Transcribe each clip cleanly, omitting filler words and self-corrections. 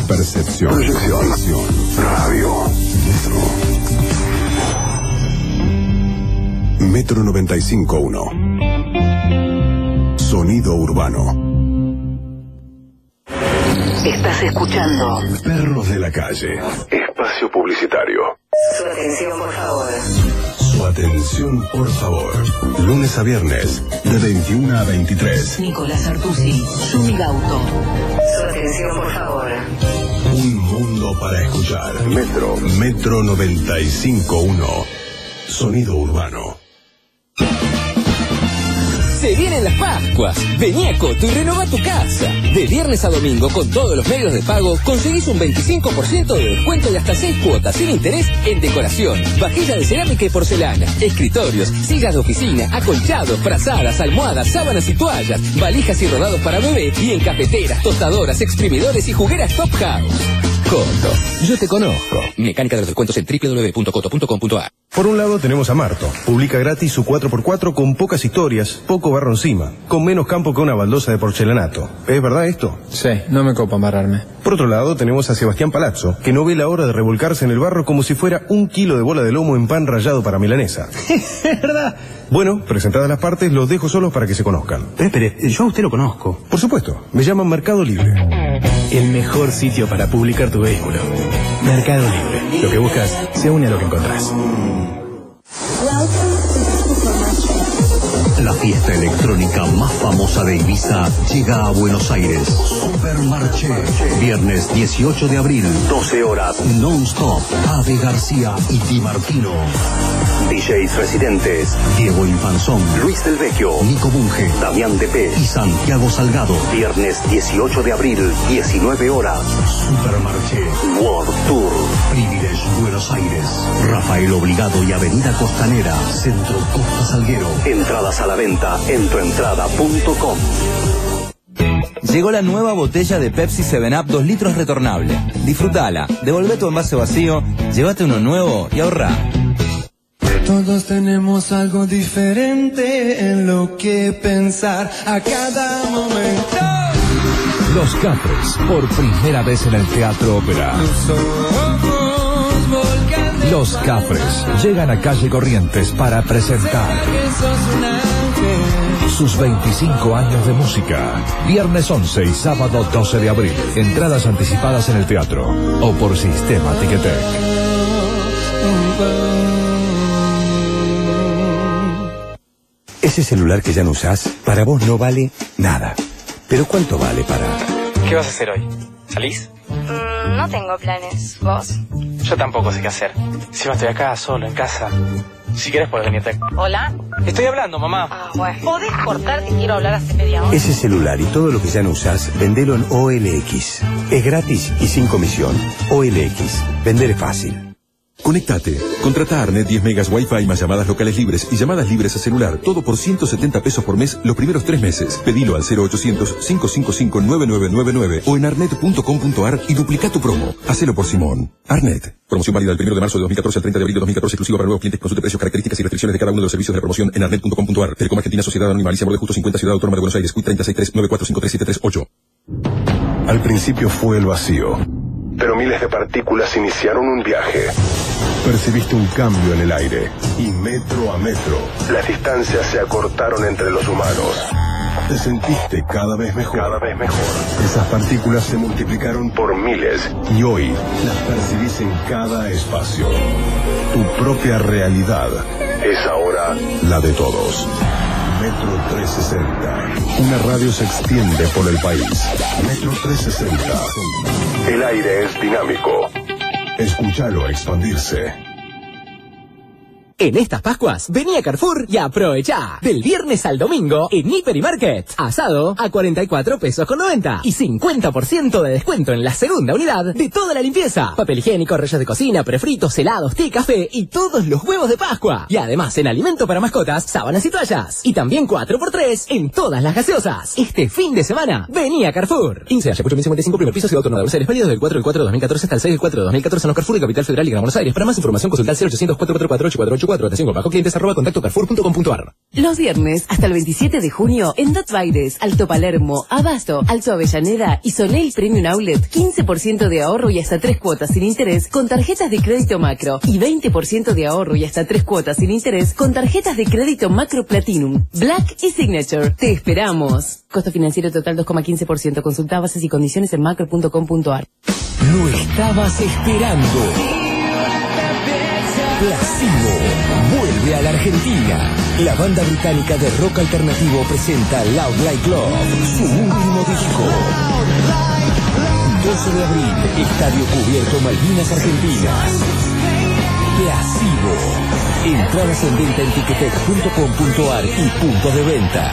Percepción. Proyección. Radio. Metro 95.1. Sonido urbano. Estás escuchando Perros de la Calle. Espacio publicitario. Su atención, por favor. Su atención, por favor. Lunes a viernes, de 21 a 23. Nicolás Artusi, Yumi Gauto. Su atención, por favor. Un mundo para escuchar. Metro 95.1. Sonido urbano. Se vienen las Pascuas. Vení a Coto y renová tu casa. De viernes a domingo, con todos los medios de pago, conseguís un 25% de descuento y hasta 6 cuotas sin interés en decoración, vajilla de cerámica y porcelana, escritorios, sillas de oficina, acolchados, frazadas, almohadas, sábanas y toallas, valijas y rodados para bebé, y en cafeteras, tostadoras, exprimidores y jugueras Top House. Coto, yo te conozco. Mecánica de los descuentos en www.coto.com.ar. Por un lado tenemos a Marto. Publica gratis su 4x4 con pocas historias, poco barro encima, con menos campo que una baldosa de porcelanato. ¿Es verdad esto? Sí, no me copa amarrarme. Por otro lado tenemos a Sebastián Palazzo, que no ve la hora de revolcarse en el barro como si fuera 1 kilo de bola de lomo en pan rallado para milanesa. ¿Es verdad? Bueno, presentadas las partes, los dejo solos para que se conozcan. Espere, yo a usted lo conozco. Por supuesto, me llaman Mercado Libre. El mejor sitio para publicar tu vehículo. Mercado Libre. Lo que buscas se une a lo que encontrás. La fiesta electrónica más famosa de Ibiza llega a Buenos Aires. Supermarché. Viernes 18 de abril, 12 horas, non-stop. Ave García y Di Martino. DJs residentes: Diego Infanzón, Luis del Vecchio, Nico Bunge, Damián Depé y Santiago Salgado. Viernes 18 de abril, 19 horas. Supermarché World Tour. Privilege Buenos Aires. Rafael Obligado y Avenida Costanera, Centro Costa Salguero. Entradas a la venta en tuentrada.com. Llegó la nueva botella de Pepsi 7up 2 litros retornable. Disfrutala, devolvé tu envase vacío, llévate uno nuevo y ahorrá. Todos tenemos algo diferente en lo que pensar a cada momento. Los Cafres, por primera vez en el Teatro Ópera. Los Cafres llegan a Calle Corrientes para presentar sus 25 años de música. Viernes 11 y sábado 12 de abril. Entradas anticipadas en el teatro o por sistema Ticketek. Ese celular que ya no usás, para vos no vale nada. ¿Pero cuánto vale para...? ¿Qué vas a hacer hoy? ¿Salís? No tengo planes. ¿Vos? Yo tampoco sé qué hacer. Si no estoy acá, solo, en casa. Si querés, podés venirte. ¿Hola? Estoy hablando, mamá. Ah, bueno. ¿Podés cortar que quiero hablar hace media hora? Ese celular y todo lo que ya no usás, vendelo en OLX. Es gratis y sin comisión. OLX. Vender es fácil. Conectate. Contrata Arnet 10 megas Wi-Fi más llamadas locales libres y llamadas libres a celular. Todo por 170 pesos por mes los primeros 3 meses. Pedilo al 0800-555-9999 o en arnet.com.ar y duplica tu promo. Hacelo por Simón. Arnet. Promoción válida del 1 de marzo de 2014 al 30 de abril de 2014, exclusivo para nuevos clientes. Consulte precios, características y restricciones de cada uno de los servicios de la promoción en arnet.com.ar. Telecom Argentina, Sociedad Anónima, Alicia Borde Justo 50, Ciudad Autónoma de Buenos Aires, CUIT 363-9453738. Al principio fue el vacío, pero miles de partículas iniciaron un viaje. Percibiste un cambio en el aire y metro a metro las distancias se acortaron entre los humanos. Te sentiste cada vez mejor. Esas partículas se multiplicaron por miles y hoy las percibís en cada espacio. Tu propia realidad es ahora la de todos. Metro 360. Una radio se extiende por el país. Metro 360. El aire es dinámico. Escúchalo expandirse. En estas Pascuas, vení a Carrefour y aprovechá. Del viernes al domingo, en Hiper y Market. Asado a 44 pesos con 90. Y 50% de descuento en la segunda unidad de toda la limpieza. Papel higiénico, rollos de cocina, prefritos, helados, té, café y todos los huevos de Pascua. Y además en alimento para mascotas, sábanas y toallas. Y también 4x3 en todas las gaseosas. Este fin de semana, vení a Carrefour. 15 Ayacucho 1055, primer piso, Ciudad Autónoma de Buenos Aires. Válido del 4/4/2014 hasta el 6/4/2014 en Capital Federal y Gran Buenos Aires. Para más información consulta al 0800 444 848 4, atención bajo clientes @contactocarrefour.com.ar. Los viernes hasta el 27 de junio en Dot Baires, Alto Palermo, Abasto, Alto Avellaneda y Soleil Premium Outlet, 15% de ahorro y hasta 3 cuotas sin interés con tarjetas de crédito Macro y 20% de ahorro y hasta 3 cuotas sin interés con tarjetas de crédito Macro Platinum, Black y Signature. Te esperamos. Costo financiero total 2,15%. Consulta bases y condiciones en macro.com.ar. Lo estabas esperando. Placebo vuelve a la Argentina. La banda británica de rock alternativo presenta Loud Like Love, su último disco. 12 de abril, Estadio Cubierto Malvinas Argentinas. Placebo. Entradas en venta en ticketek.com.ar y puntos de venta.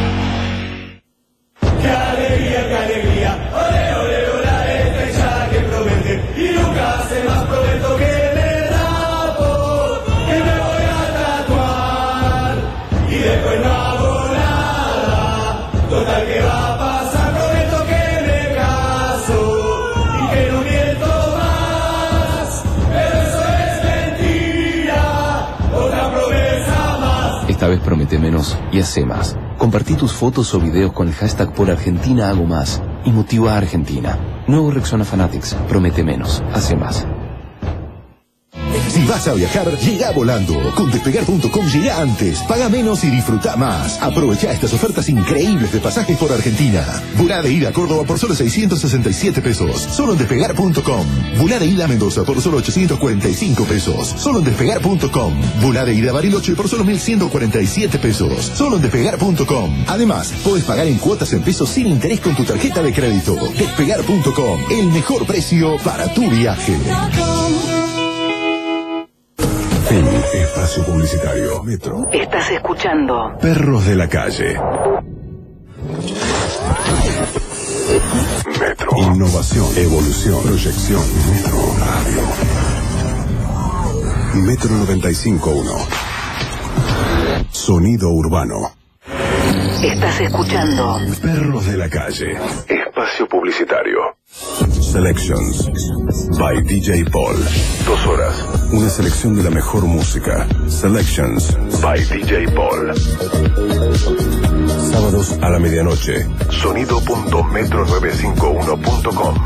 ¡Qué alegría, qué alegría! ¡Ole, ole, ole! La estrella que promete y nunca se más prometo que me rapo, que me voy a tatuar y después no hago nada. Total, que va a pasar? Prometo que me caso y que no miento más. Pero eso es mentira, otra promesa más. Esta vez promete menos y hace más. Compartí tus fotos o videos con el hashtag por Argentina hago más y motiva a Argentina. Nuevo Rexona Fanatics. Promete menos, hace más. Si vas a viajar, llega volando. Con Despegar.com llega antes, paga menos y disfruta más. Aprovecha estas ofertas increíbles de pasajes por Argentina. Volá de ida a Córdoba por solo 667 pesos. Solo en Despegar.com. Volá de ida a Mendoza por solo 845 pesos. Solo en Despegar.com. Volá de ida a Bariloche por solo 1.147 pesos. Solo en Despegar.com. Además, podés pagar en cuotas en pesos sin interés con tu tarjeta de crédito. Despegar.com. El mejor precio para tu viaje. Fin. Espacio publicitario. Metro. Estás escuchando Perros de la calle. Metro. Innovación, evolución, proyección. Metro Radio. Metro 95.1. Sonido urbano. Estás escuchando Perros de la calle. Espacio publicitario. Selections by DJ Paul. 2 horas. Una selección de la mejor música. Selections by DJ Paul. Sábados a la medianoche. Sonido.metro951.com.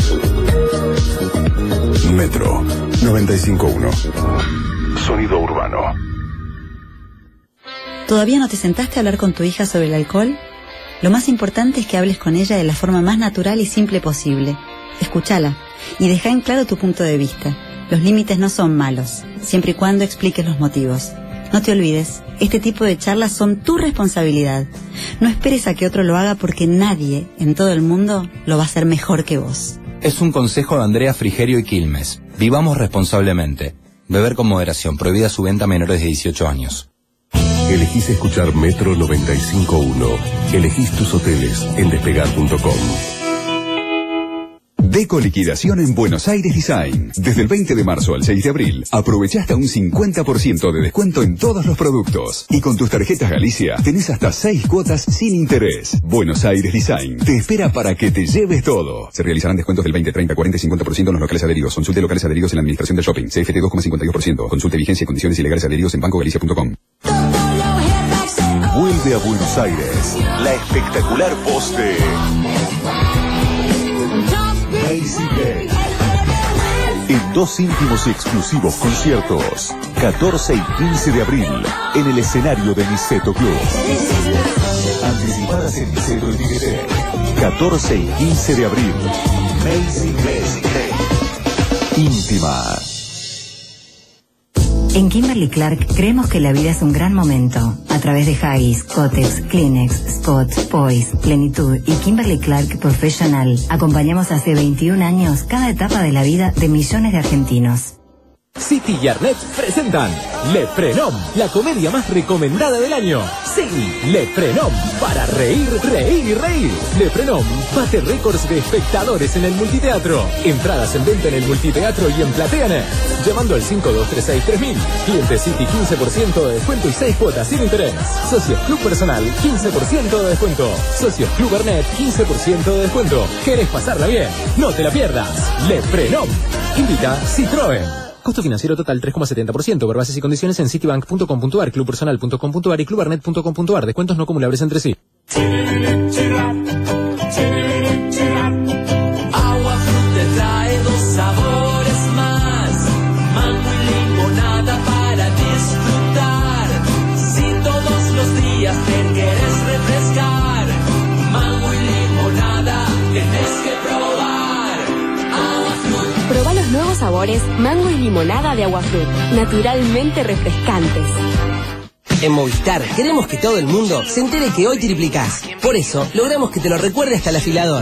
Metro 95.1. Sonido urbano. ¿Todavía no te sentaste a hablar con tu hija sobre el alcohol? Lo más importante es que hables con ella de la forma más natural y simple posible. Escúchala y deja en claro tu punto de vista. Los límites no son malos, siempre y cuando expliques los motivos. No te olvides, este tipo de charlas son tu responsabilidad. No esperes a que otro lo haga porque nadie en todo el mundo lo va a hacer mejor que vos. Es un consejo de Andrea Frigerio y Quilmes. Vivamos responsablemente. Beber con moderación. Prohibida su venta a menores de 18 años. Elegís escuchar Metro 95.1. Elegís tus hoteles en Despegar.com. Deco liquidación en Buenos Aires Design. Desde el 20 de marzo al 6 de abril, aprovecha hasta un 50% de descuento en todos los productos. Y con tus tarjetas Galicia, tenés hasta 6 cuotas sin interés. Buenos Aires Design te espera para que te lleves todo. Se realizarán descuentos del 20, 30, 40 y 50% en los locales adheridos. Consulte locales adheridos en la administración del shopping. CFT 2,52%. Consulte vigencia y condiciones ilegales adheridos en bancogalicia.com. Vuelve a Buenos Aires la espectacular voz de Macy Gay. En 2 íntimos y exclusivos conciertos, 14 y 15 de abril, en el escenario de Niceto Club. Anticipadas en Niceto y Ticketek. 14 y 15 de abril. Macy Gay. Íntima. En Kimberly-Clark creemos que la vida es un gran momento. A través de Haggis, Kotex, Kleenex, Spot, Poise, Plenitud y Kimberly-Clark Professional, acompañamos hace 21 años cada etapa de la vida de millones de argentinos. City y Arnett presentan Le Prenom, la comedia más recomendada del año. Sí, Le Prenom, para reír, reír y reír. Le Prenom bate récords de espectadores en el multiteatro. Entradas en venta en el multiteatro y en PlateaNet. Llamando al 5236-3000. Cliente City 15% de descuento y 6 cuotas sin interés. Socios Club Personal 15% de descuento. Socios Club Arnett 15% de descuento. ¿Querés pasarla bien? No te la pierdas. Le Prenom. Invita Citroën. Costo financiero total 3,70%. Por bases y condiciones en citibank.com.ar, clubpersonal.com.ar y clubarnet.com.ar. Descuentos no acumulables entre sí. Agua Fruit te trae 2 sabores más, mango y limonada para disfrutar. Si todos los días te quieres refrescar, mango y limonada tienes que probar. Agua Fruit. Probá los nuevos sabores mango y limonada de Agua Fruit, naturalmente refrescantes. En Movistar queremos que todo el mundo se entere que hoy triplicás. Por eso logramos que te lo recuerde hasta el afilador.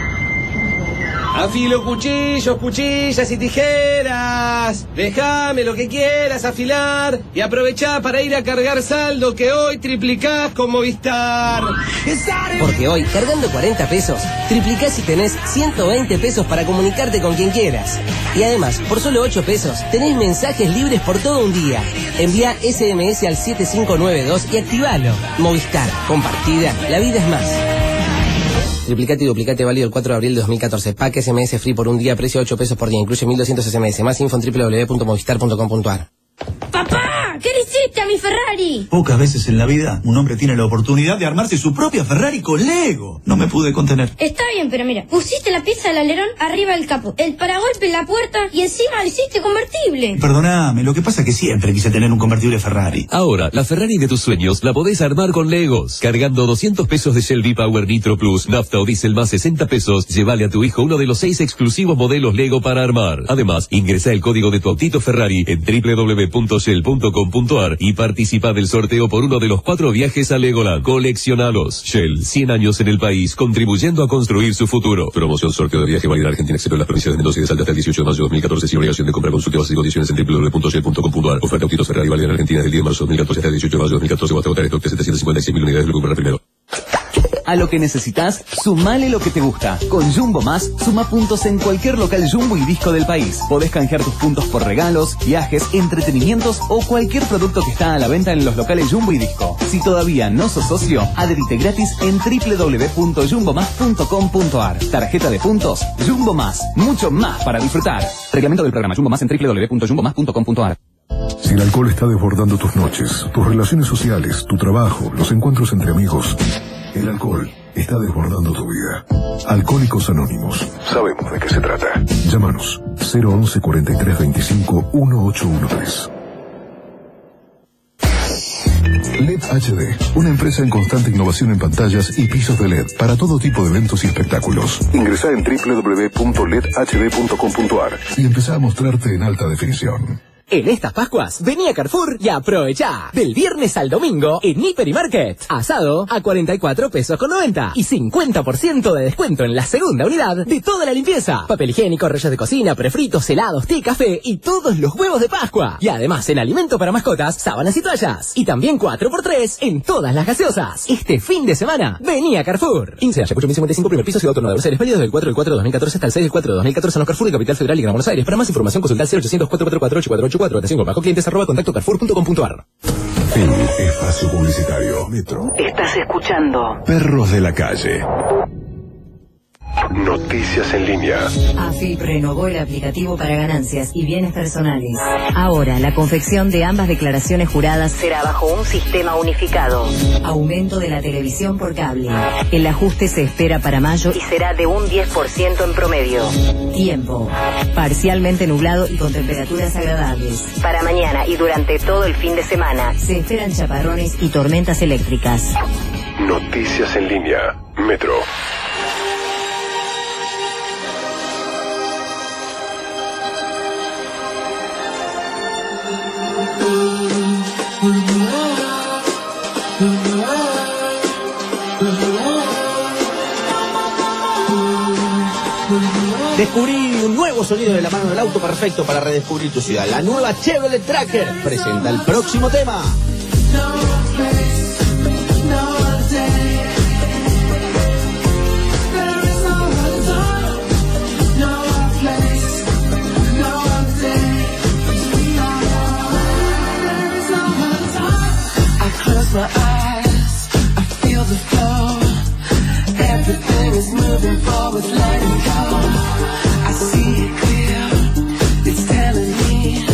Afilo cuchillos, cuchillas y tijeras. Déjame lo que quieras afilar y aprovechá para ir a cargar saldo que hoy triplicás con Movistar. Porque hoy, cargando 40 pesos, triplicás y tenés 120 pesos para comunicarte con quien quieras. Y además, por solo 8 pesos, tenés mensajes libres por todo un día. Envía SMS al 7592 y activalo. Movistar, compartida, la vida es más. Triplicate y duplicate válido el 4 de abril de 2014. Pack SMS free por un día, precio 8 pesos por día. Incluye 1200 SMS. Más info en www.movistar.com.ar. ¡Papá! ¿Qué le hiciste a mi Ferrari? Pocas veces en la vida un hombre tiene la oportunidad de armarse su propia Ferrari con Lego. No me pude contener. Está bien, pero mira, pusiste la pieza del alerón arriba del capó, el paragolpe en la puerta y encima lo hiciste convertible. Perdóname, lo que pasa es que siempre quise tener un convertible Ferrari. Ahora, la Ferrari de tus sueños la podés armar con Legos. Cargando 200 pesos de Shell V-Power Nitro Plus, nafta o diésel más 60 pesos, llévale a tu hijo uno de los 6 exclusivos modelos Lego para armar. Además, ingresa el código de tu autito Ferrari en www.shell.com.ar y participa del sorteo por uno de los 4 viajes a Legoland. Coleccionalos. Shell, 100 años en el país, contribuyendo a construir su futuro. Promoción sorteo de viaje válida Argentina, excepto en las provincias de Mendoza y de Salta hasta el 18 de mayo de 2014, sin obligación de compra. Consulte bases y condiciones en www.shell.com.ar. Oferta autos Ferrari válida en Argentina del 10 de marzo de 2014 hasta el 18 de mayo de 2014 o hasta agotar stock de 756.000 unidades de compra primero. A lo que necesitas, sumale lo que te gusta. Con Jumbo Más, suma puntos en cualquier local Jumbo y Disco del país. Podés canjear tus puntos por regalos, viajes, entretenimientos o cualquier producto que está a la venta en los locales Jumbo y Disco. Si todavía no sos socio, adherite gratis en www.jumbomas.com.ar. Tarjeta de puntos Jumbo Más. Mucho más para disfrutar. Reglamento del programa Jumbo Más en www.jumbomas.com.ar. Si el alcohol está desbordando tus noches, tus relaciones sociales, tu trabajo, los encuentros entre amigos, el alcohol está desbordando tu vida. Alcohólicos Anónimos. Sabemos de qué se trata. Llámanos 011 43 25 1813. LED HD, una empresa en constante innovación en pantallas y pisos de LED para todo tipo de eventos y espectáculos. Ingresá en www.ledhd.com.ar y empezá a mostrarte en alta definición. En estas Pascuas, vení a Carrefour y aprovechá. Del viernes al domingo, en Hiper y Market. Asado a 44 pesos con 90. Y 50% de descuento en la segunda unidad de toda la limpieza. Papel higiénico, rollos de cocina, prefritos, helados, té, café y todos los huevos de Pascua. Y además en alimento para mascotas, sábanas y toallas. Y también 4x3 en todas las gaseosas. Este fin de semana, vení a Carrefour. INSEE, Ayacucho 1055, primer piso, Ciudad Autónoma de Buenos Aires. Válido del 4 del 4 de 2014 hasta el 6 del 4 de 2014 en los Carrefour de Capital Federal y Gran Buenos Aires. Para más información consulta al 0800 444 8484. Atención con bajo clientes @contactocarrefour.com.ar. Fin. Espacio publicitario. Metro. Estás escuchando Perros de la calle. Noticias en línea. AFIP renovó el aplicativo para ganancias y bienes personales. Ahora, la confección de ambas declaraciones juradas será bajo un sistema unificado. Aumento de la televisión por cable. El ajuste se espera para mayo y será de un 10% en promedio. Tiempo. Parcialmente nublado y con temperaturas agradables. Para mañana y durante todo el fin de semana se esperan chaparrones y tormentas eléctricas. Noticias en línea. Metro. Descubrí un nuevo sonido de la mano del auto perfecto para redescubrir tu ciudad. La nueva Chevrolet Tracker presenta el próximo tema. My eyes, I feel the flow. Everything is moving forward, letting go. I see it clear. It's telling me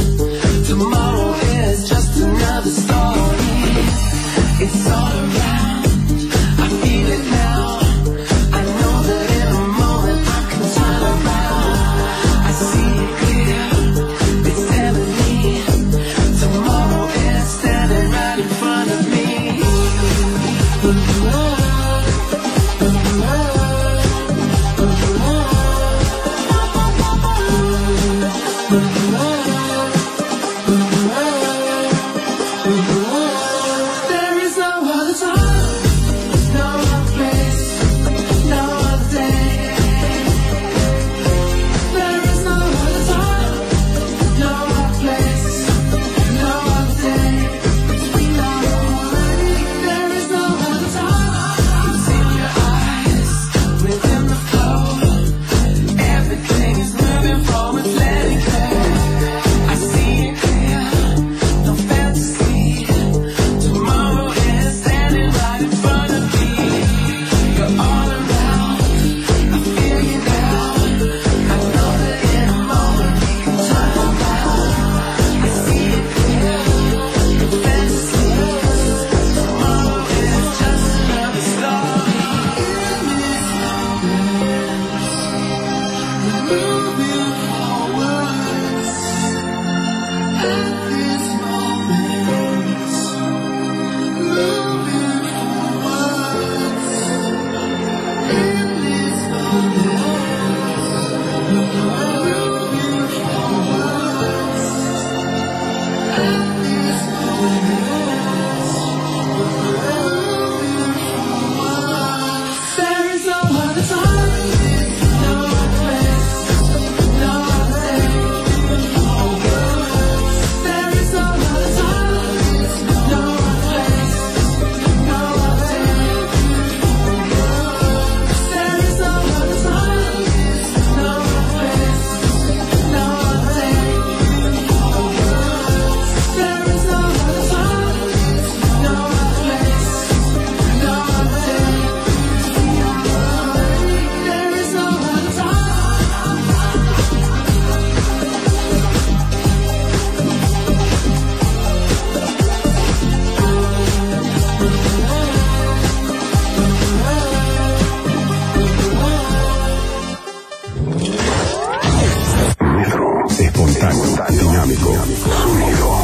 dinámico. Sonido.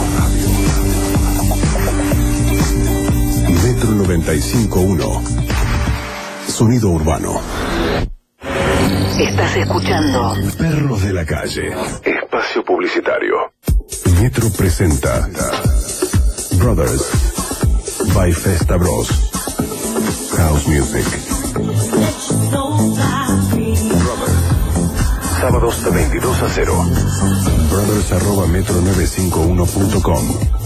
Metro 95.1. Sonido urbano. Estás escuchando Perros de la Calle. Espacio publicitario. Metro presenta Brothers by Festa Bros. House Music. Brothers. Sábados de 22 a 0. Brothers@metro951.com.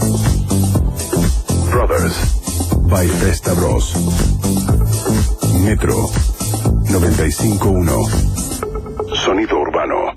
Brothers by Festa Bros. Metro 95.1. Sonido urbano.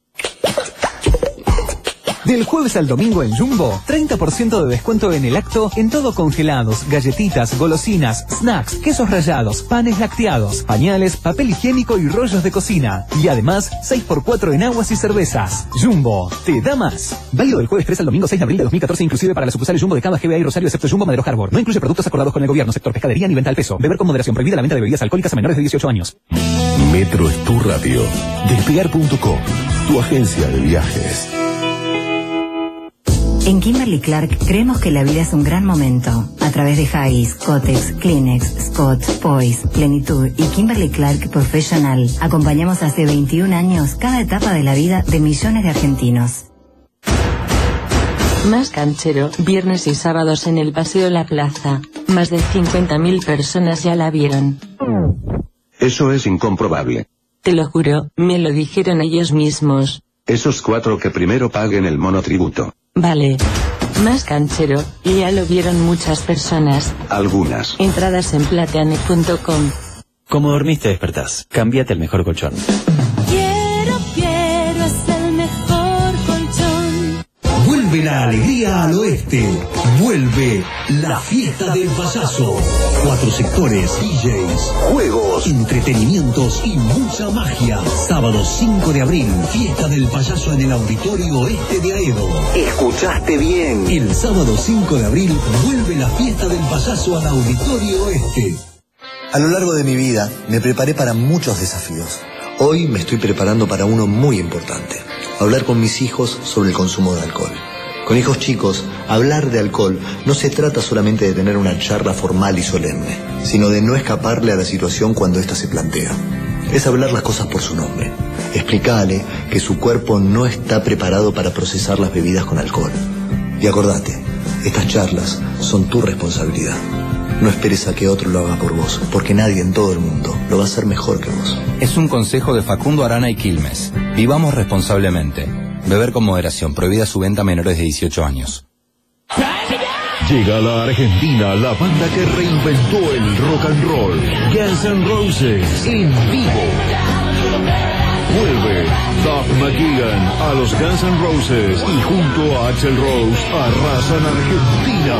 Del jueves al domingo en Jumbo, 30% de descuento en el acto en todo: congelados, galletitas, golosinas, snacks, quesos rallados, panes lacteados, pañales, papel higiénico y rollos de cocina. Y además, 6x4 en aguas y cervezas. Jumbo, te da más. Válido del jueves 3 al domingo 6 de abril de 2014, inclusive para las sucursales Jumbo de Cava, GBA y Rosario, excepto Jumbo Madero Harbor. No incluye productos acordados con el gobierno, sector pescadería ni venta al peso. Beber con moderación. Prohibida la venta de bebidas alcohólicas a menores de 18 años. Metro es tu radio. Despegar.com, tu agencia de viajes. En Kimberly Clark creemos que la vida es un gran momento. A través de Haggis, Kotex, Kleenex, Scott, Poise, Plenitud y Kimberly Clark Professional, acompañamos hace 21 años cada etapa de la vida de millones de argentinos. Más canchero, viernes y sábados en el Paseo La Plaza. Más de 50.000 personas ya la vieron. Eso es incomprobable. Te lo juro, me lo dijeron ellos mismos. Esos 4 que primero paguen el monotributo. Vale. Más canchero, ya lo vieron muchas personas. Algunas. Entradas en plateane.com. Como dormiste despertás, cámbiate el mejor colchón. Quiero, es el mejor colchón. Vuelve la alegría al oeste. Vuelve la fiesta del payaso. 4 sectores, DJs, juegos, entretenimientos y mucha magia. Sábado 5 de abril, fiesta del payaso en el Auditorio Oeste de Aedo. Escuchaste bien. El sábado 5 de abril vuelve la fiesta del payaso al Auditorio Oeste. A lo largo de mi vida me preparé para muchos desafíos. Hoy me estoy preparando para uno muy importante: hablar con mis hijos sobre el consumo de alcohol. Con hijos chicos, hablar de alcohol no se trata solamente de tener una charla formal y solemne, sino de no escaparle a la situación cuando ésta se plantea. Es hablar las cosas por su nombre. Explicarle que su cuerpo no está preparado para procesar las bebidas con alcohol. Y acordate, estas charlas son tu responsabilidad. No esperes a que otro lo haga por vos, porque nadie en todo el mundo lo va a hacer mejor que vos. Es un consejo de Facundo Arana y Quilmes. Vivamos responsablemente. Beber con moderación. Prohibida su venta a menores de 18 años. Llega a la Argentina la banda que reinventó el rock and roll. Guns N' Roses en vivo. Vuelve Doug McGuigan a los Guns N' Roses y junto a Axl Rose arrasan Argentina.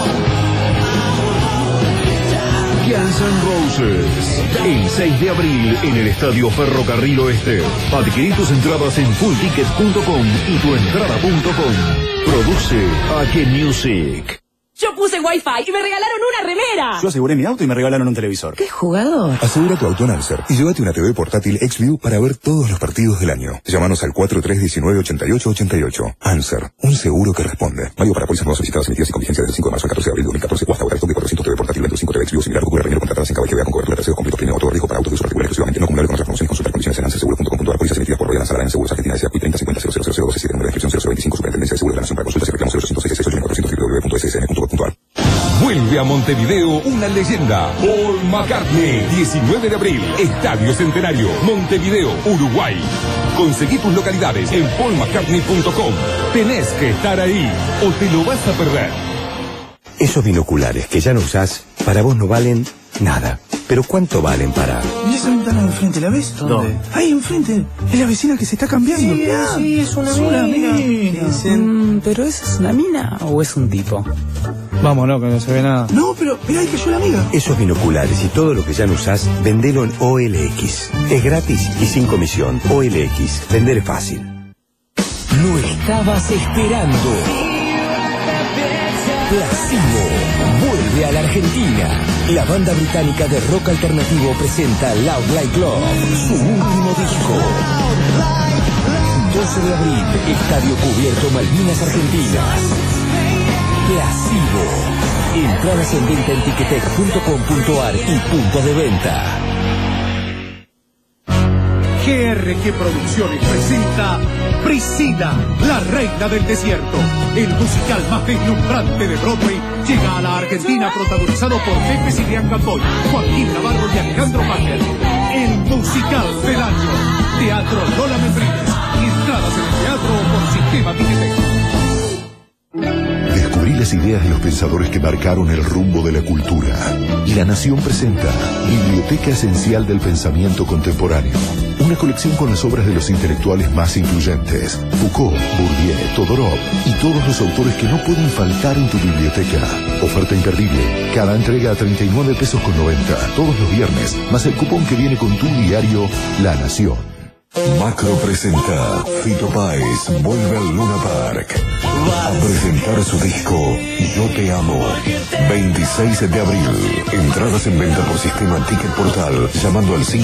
Guns N' Roses, el 6 de abril en el Estadio Ferrocarril Oeste. Adquirí tus entradas en fullticket.com y tuentrada.com. Produce AK Music. Yo puse Wi-Fi y me regalaron una remera. Yo aseguré mi auto y me regalaron un televisor. ¿Qué jugador? Asegura tu auto en Anser y llévate una TV portátil XView para ver todos los partidos del año. Llámanos al 4319-8888. Anser, un seguro que responde. Válido para pólizas nuevas solicitadas, emitidas y con vigencia del 5 de marzo al 14 de abril de 2014 o hasta ahora. Toque 400 TV portátil, 25 TV XView similar, ocurre reñero contratadas en Caballo con cobertura tercero completo, tiene auto riesgo para autos de uso particular exclusivamente no acumulable con otras promociones. Consultar condiciones en anserseguro.com.ar. Pólizas emitidas por Royal Ansar Seguros Argentina S.A. 3050-000-027, número de inscripción 025, Superintendencia de Seguros de la Nación. Para consultas y reclamos 0800-668-400 www.ssn.gov.ar. Vuelve a Montevideo una leyenda. Paul McCartney, 19 de abril, Estadio Centenario, Montevideo, Uruguay. Conseguí tus localidades en paulmccartney.com. Tenés que estar ahí o te lo vas a perder. Esos binoculares que ya no usás, para vos no valen nada. Pero ¿cuánto valen para...? ¿Y esa ventana de enfrente, la ves? ¿Dónde? Ahí enfrente. Es la vecina que se está cambiando. Sí, es una mina. ¿Pero esa es una mina o es un tipo? Vámonos, que no se ve nada. No, pero mirá, ahí cayó la amiga. Esos binoculares y todo lo que ya no usás, vendelo en OLX. Es gratis y sin comisión. OLX. Vender es fácil. Lo estabas esperando. Placebo vuelve a la Argentina. La banda británica de rock alternativo presenta Loud Like Love, su último disco. 14 de abril, Estadio Cubierto Malvinas Argentinas. Plasivo. Entradas en venta en ticketek.com.ar y puntos de venta. GRG Producciones presenta Priscila, la reina del desierto. El musical más deslumbrante de Broadway llega a la Argentina, protagonizado por Pepe Cibrián Campoy, Joaquín Navarro y Alejandro Packer. El musical del año. Teatro Lola Membrives. Entradas en el teatro por Sistema Ticketek. Descubrí las ideas de los pensadores que marcaron el rumbo de la cultura. La Nación presenta Biblioteca Esencial del Pensamiento Contemporáneo. Una colección con las obras de los intelectuales más influyentes. Foucault, Bourdieu, Todorov y todos los autores que no pueden faltar en tu biblioteca. Oferta imperdible. Cada entrega a 39 pesos con 90. Todos los viernes, más el cupón que viene con tu diario La Nación. Macro presenta Fito Páez vuelve al Luna Park a presentar su disco Yo Te Amo. 26 de abril. Entradas en venta por Sistema Ticket Portal llamando al 53530606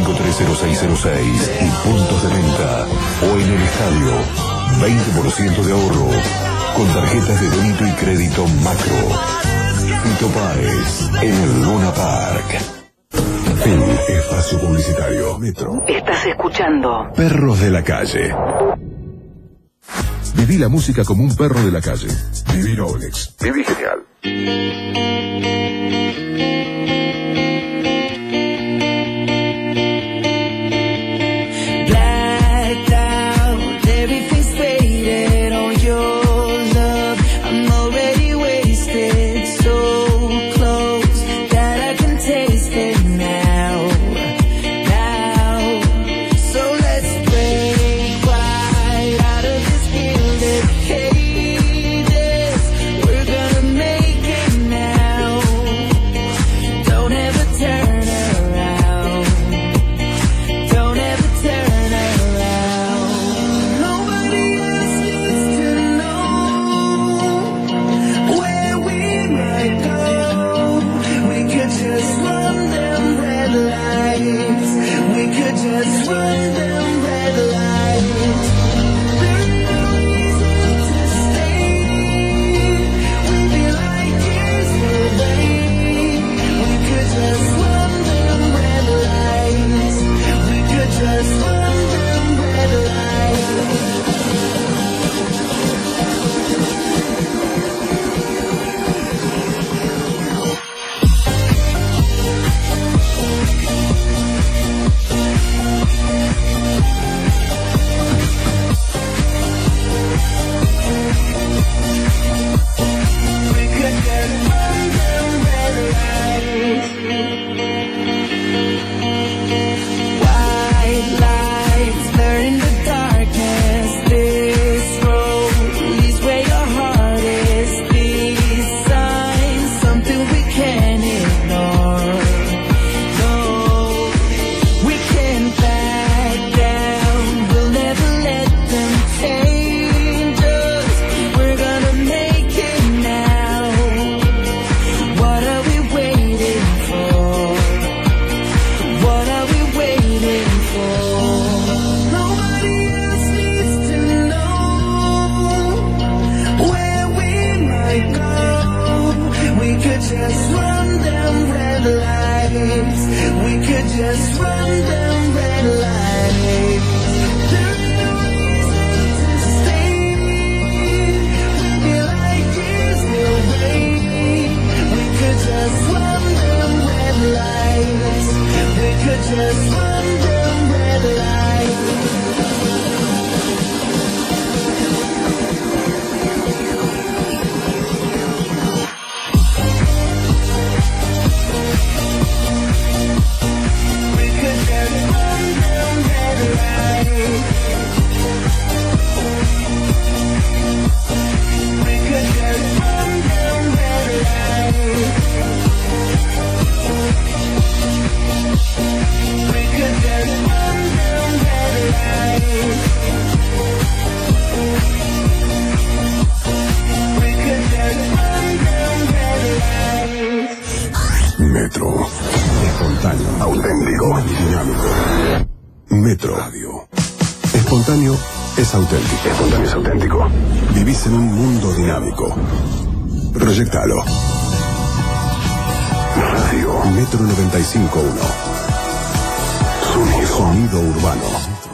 y puntos de venta o en el estadio. 20% de ahorro con tarjetas de débito y crédito Macro. Fito Páez en el Luna Park. Fin. Espacio publicitario. Metro. Estás escuchando Perros de la calle. Viví la música como un perro de la calle. Viví Rolex. Viví genial. Metro. Espontáneo. Auténtico. Dinámico. Metro Radio. Espontáneo es auténtico. Espontáneo es auténtico. Vivís en un mundo dinámico. Proyectalo. Radio Metro 95.1. Sonido urbano.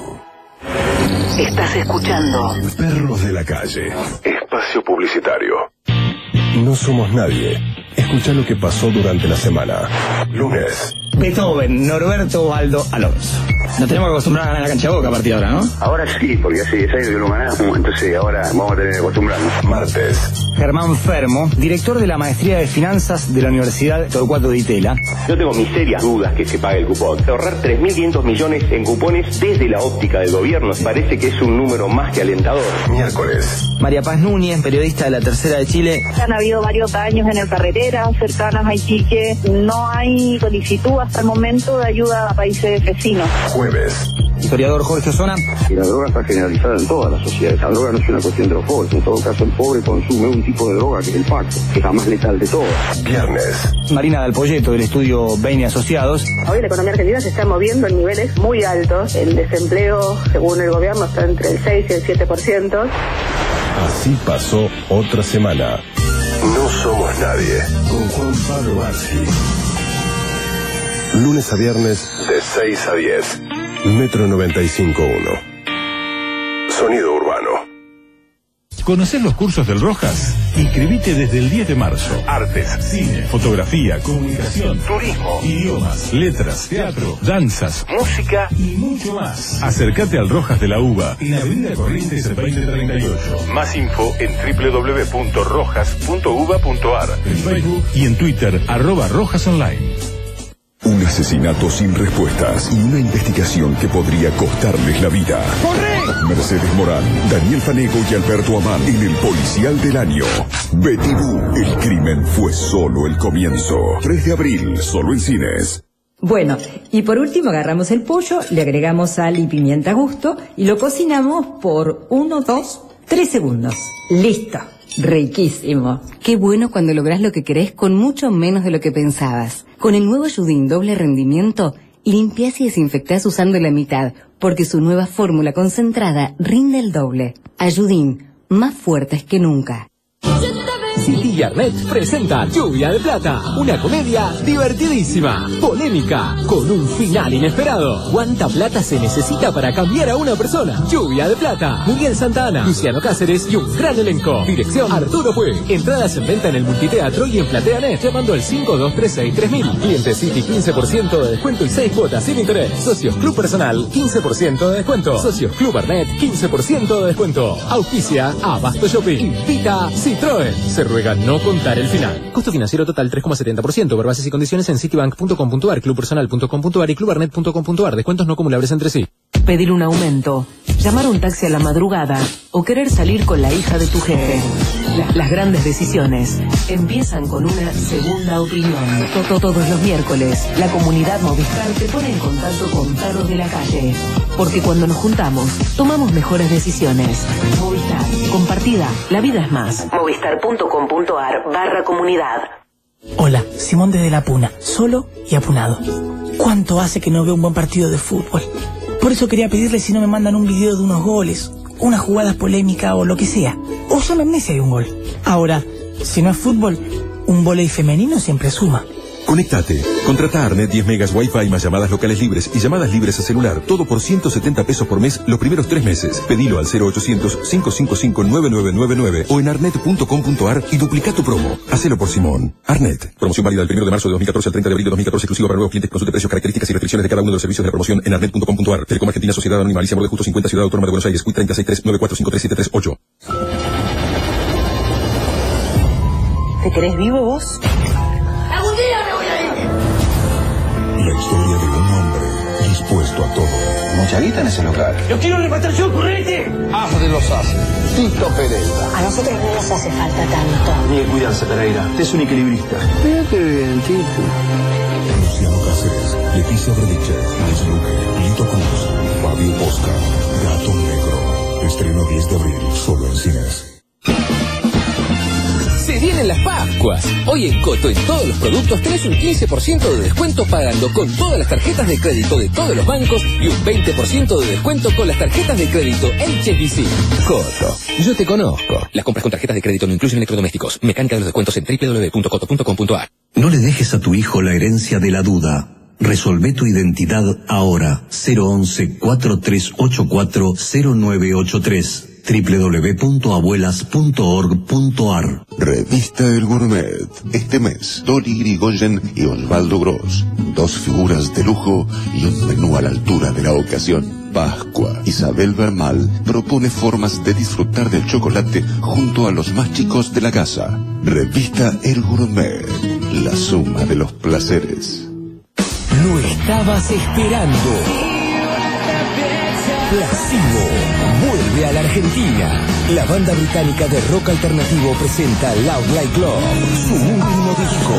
Estás escuchando Perros de la Calle. Espacio publicitario. No somos nadie. Escucha lo que pasó durante la semana. Lunes. Beethoven, Norberto Waldo Alonso. Nos tenemos que acostumbrar a ganar la cancha de Boca a partir de ahora, ¿no? Ahora sí, porque así es ahí lo ganamos, entonces ahora vamos a tener que acostumbrarnos. Martes. Germán Fermo, director de la Maestría de Finanzas de la Universidad Torcuato Di Tella. Yo tengo mis serias dudas que se pague el cupón. Ahorrar 3.500 millones en cupones desde la óptica del gobierno parece que es un número más que alentador. Miércoles. María Paz Núñez, periodista de La Tercera de Chile. Han habido varios daños en el carretera cercanas a Iquique. No hay solicitud hasta el momento de ayuda a países vecinos. Jueves. Historiador Jorge Osona. Y la droga está generalizada en todas las sociedades. La droga no es una cuestión de los pobres. En todo caso, el pobre consume un tipo de droga que es el paco, que es la más letal de todas. Viernes. Marina Dal Poyeto, del estudio Bain Asociados. Hoy la economía argentina se está moviendo en niveles muy altos. El desempleo, según el gobierno, está entre el 6 y el 7%. Así pasó otra semana. No somos nadie. Con Juan Pablo Bassi. Lunes a viernes de 6 a 10. Metro 95.1. Sonido urbano. ¿Conocés los cursos del Rojas? Inscribite desde el 10 de marzo. Artes, cine, fotografía, comunicación, turismo, idiomas, letras, teatro, danzas, música y mucho más. Acércate al Rojas de la UBA en Avenida Corrientes 2038. Más info en www.rojas.uba.ar, en Facebook y en Twitter @rojasonline. Un asesinato sin respuestas y una investigación que podría costarles la vida. ¡Corre! Mercedes Morán, Daniel Fanego y Alberto Amán en El Policial del Año. Betty Boo, el crimen fue solo el comienzo. 3 de abril, solo en cines. Bueno, y por último agarramos el pollo, le agregamos sal y pimienta a gusto y lo cocinamos por 1, 2, 3 segundos. ¡Listo! Riquísimo. Qué bueno cuando lográs lo que querés con mucho menos de lo que pensabas. Con el nuevo Ayudín doble rendimiento, limpiás y desinfectás usando la mitad, porque su nueva fórmula concentrada rinde el doble. Ayudín, más fuertes que nunca. City y Arnet presenta Lluvia de Plata, una comedia divertidísima, polémica, con un final inesperado. ¿Cuánta plata se necesita para cambiar a una persona? Lluvia de Plata, Miguel Santana, Luciano Cáceres y un gran elenco. Dirección Arturo Puig. Entradas en venta en el Multiteatro y en PlateaNet, llamando al 5236-3000. Cliente City 15% de descuento y 6 cuotas sin interés. Socios Club Personal 15% de descuento. Socios Club Arnet 15% de descuento. Auspicia Abasto Shopping. Invita Citroën. Se ruega no contar el final. Costo financiero total 3,70%. Ver bases y condiciones en citibank.com.ar, clubpersonal.com.ar y clubarnet.com.ar. Descuentos no acumulables entre sí. Pedir un aumento, llamar un taxi a la madrugada o querer salir con la hija de tu jefe. Las grandes decisiones empiezan con una segunda opinión. Todos los miércoles, la comunidad Movistar te pone en contacto con perros de la calle. Porque cuando nos juntamos, tomamos mejores decisiones. Movistar, compartida, la vida es más. Movistar.com.ar/comunidad. Hola, Simón desde La Puna, solo y apunado. ¿Cuánto hace que no veo un buen partido de fútbol? Por eso quería pedirle si no me mandan un video de unos goles, unas jugadas polémicas o lo que sea. O llámenme si hay un gol. Ahora, si no es fútbol, un vóley femenino siempre suma. Conéctate. Contrata Arnet 10 megas Wi-Fi más llamadas locales libres y llamadas libres a celular. Todo por 170 pesos por mes los primeros 3 meses. Pedilo al 0800-555-9999 o en arnet.com.ar y duplica tu promo. Hacelo por Simón. Arnet. Promoción válida del 1 de marzo de 2014 al 30 de abril de 2014. Exclusivo para nuevos clientes. Consulte precios, características y restricciones de cada uno de los servicios de la promoción en arnet.com.ar. Telecom Argentina, Sociedad Anónima Alicia Amor de Justo 50, Ciudad Autónoma de Buenos Aires. Cuit 363-9453738. ¿Te querés vivo vos? ¡Algún día me voy a ir! La historia de un hombre dispuesto a todo. Mucha guita en ese local. ¡Yo quiero levantar yo, correte! Abre los haces. Tito Pereira. A nosotros no nos hace falta tanto. Ni que cuidarse, Pereira. Usted es un equilibrista. Fíjate bien, Tito. Luciano Cáceres, Leticia Brediche, Luis Luque, Lito Cruz, Fabio Posca, Gato Negro. Estreno 10 de abril, solo en cines. Se vienen las Pascuas. Hoy en Coto, en todos los productos, tenés un 15% de descuento pagando con todas las tarjetas de crédito de todos los bancos y un 20% de descuento con las tarjetas de crédito HSBC. Coto, yo te conozco. Las compras con tarjetas de crédito no incluyen electrodomésticos. Mecánica de los descuentos en www.coto.com.ar. No le dejes a tu hijo la herencia de la duda. Resolvé tu identidad ahora. 011-4384-0983. www.abuelas.org.ar. Revista El Gourmet. Este mes, Tony Irigoyen y Osvaldo Gross. Dos figuras de lujo y un menú a la altura de la ocasión. Pascua. Isabel Bermal propone formas de disfrutar del chocolate junto a los más chicos de la casa. Revista El Gourmet. La suma de los placeres. Lo estabas esperando. Placebo vuelve a la Argentina. La banda británica de rock alternativo presenta Loud Like Club, su último disco.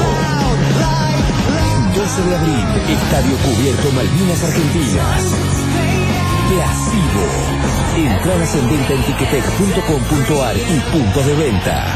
12 de abril, Estadio Cubierto, Malvinas, Argentinas. Placebo. Entradas en venta en tiquetec.com.ar y puntos de venta.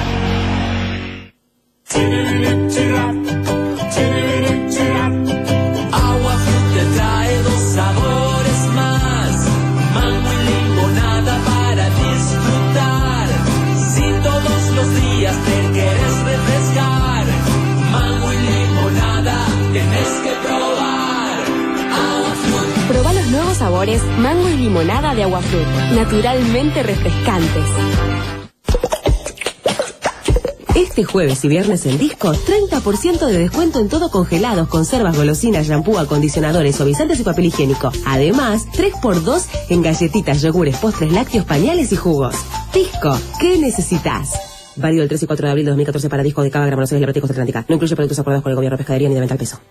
Agua Fruit trae dos sabores más, mango y limonada para disfrutar. Si todos los días te quieres refrescar, mango y limonada tienes que probar. Agua Fruit. Probá los nuevos sabores mango y limonada de Agua Fruit, naturalmente refrescantes. Este jueves y viernes en Disco, 30% de descuento en todo congelados, conservas, golosinas, shampoo, acondicionadores, suavizantes y papel higiénico. Además, 3x2 en galletitas, yogures, postres, lácteos, pañales y jugos. Disco, ¿qué necesitas? Válido el 3 y 4 de abril de 2014 para Discos de Cava, Buenos Aires, La Práctica Atlántica. No incluye productos acordados con el gobierno, pescadería ni de venta al peso.